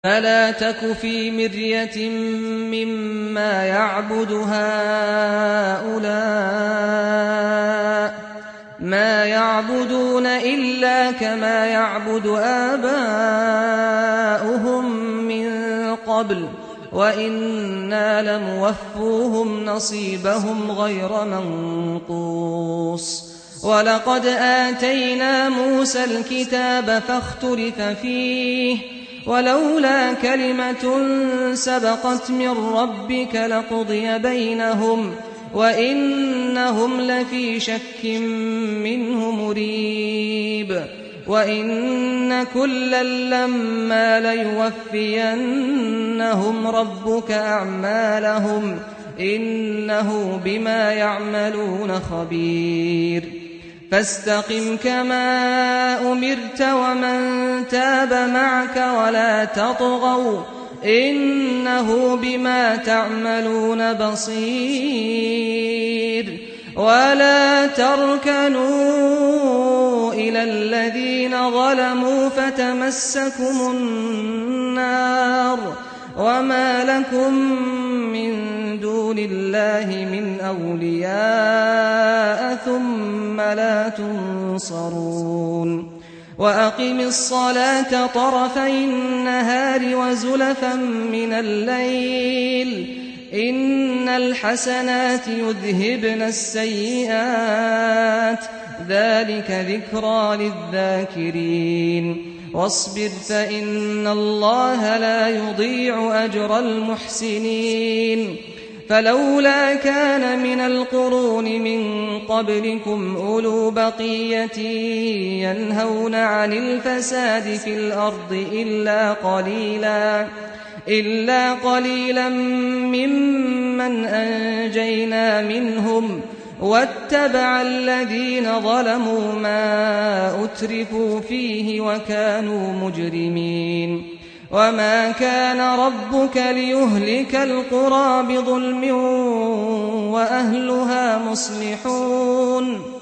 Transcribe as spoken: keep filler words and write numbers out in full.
فلا تك في مرية مما يعبد هؤلاء ما يعبدون إلا كما يعبد آباؤهم من قبل وإنا لموفوهم نصيبهم غير منقوص ولقد آتينا موسى الكتاب فاختلف فيه ولولا كلمة سبقت من ربك لقضي بينهم وإنهم لفي شك منه مريب وإن كلا لما ليوفينهم ربك أعمالهم إنه بما يعملون خبير فاستقم كما أمرت ومن تاب معك ولا تطغوا إنه بما تعملون بصير ولا تركنوا إلى الذين ظلموا فتمسكم النار وما لكم من دون الله من أولياء ثم لا تنصرون وأقم الصلاة طرفي النهار وزلفا من الليل إن الحسنات يذهبن السيئات ذلك ذكرى للذاكرين واصبر فإن الله لا يضيع أجر المحسنين فلولا كان من القرون من قبلكم أولو بقية ينهون عن الفساد في الأرض إلا قليلا إلا قليلا ممن أنجينا منهم واتبع الذين ظلموا ما أترفوا فيه وكانوا مجرمين وما كان ربك ليهلك القرى بظلم وأهلها مصلحون